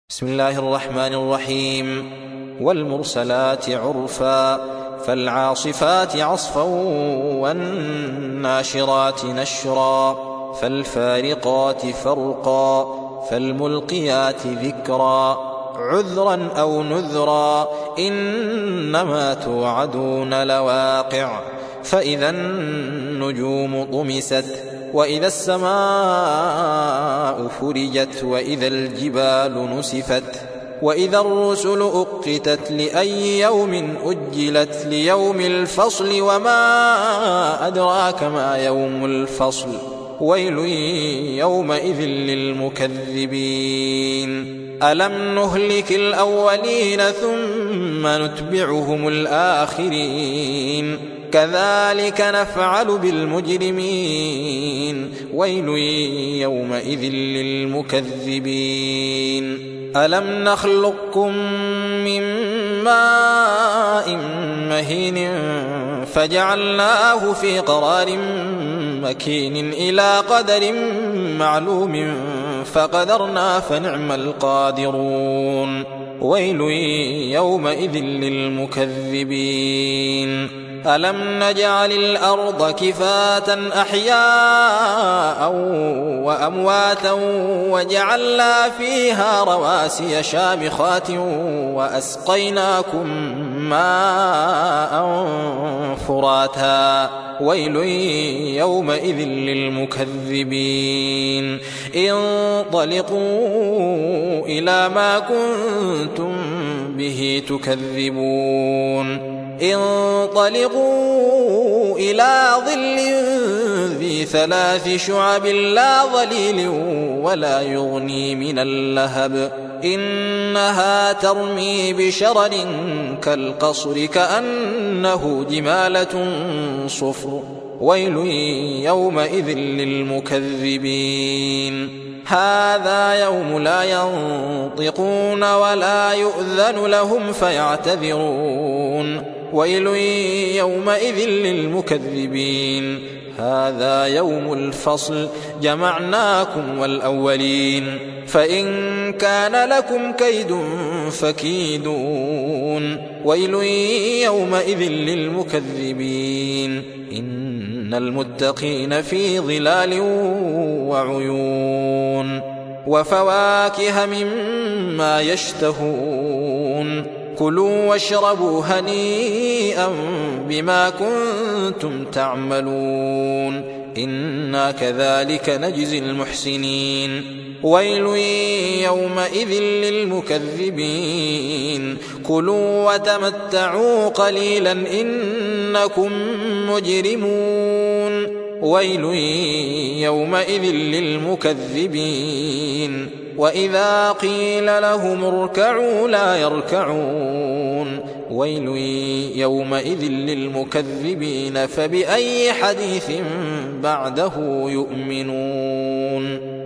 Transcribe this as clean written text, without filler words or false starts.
بسم الله الرحمن الرحيم. والمرسلات عرفا فالعاصفات عصفا والناشرات نشرا فالفارقات فرقا فالملقيات ذكرا عذرا أو نذرا إنما توعدون لواقع. فإذا النجوم طمست وإذا السماء فرجت وإذا الجبال نسفت وإذا الرسل أقتت لأي يوم أجلت ليوم الفصل وما أدراك ما يوم الفصل ويل يومئذ للمكذبين. ألم نهلك الأولين ثم نتبعهم الآخرين كذلك نفعل بالمجرمين ويل يومئذ للمكذبين. ألم نخلقكم من ماء مهين فجعلناه في قرار مكين إلى قدر معلوم فقدرنا فنعم القادرون ويل يومئذ للمكذبين. ألم نجعل الأرض كفاة أحياء وأمواتا وجعلنا فيها رواسي شامخات وأسقيناكم ماء فراتا ويل يومئذ للمكذبين. انطلقوا إلى ما كنتم به تكذبون. انطلقوا إلى ظل ذي 3 شعب لا ظليل ولا يغني من اللهب إنها ترمي بشرر كالقصر كأنه جمالة صفر ويل يومئذ للمكذبين. هذا يوم لا ينطقون ولا يؤذن لهم فيعتذرون ويل يومئذ للمكذبين. هذا يوم الفصل جمعناكم والأولين فإن كان لكم كيد فكيدون ويل يومئذ للمكذبين. إن المتقين في ظلال وعيون وفواكه مما يشتهون كلوا واشربوا هنيئا بما كنتم تعملون إنا كذلك نجزي المحسنين ويل يومئذ للمكذبين. كلوا وتمتعوا قليلا إنكم مجرمون ويل يومئذ للمكذبين. وإذا قيل لهم اركعوا لا يركعون ويل يومئذ للمكذبين. فبأي حديث بعده يؤمنون.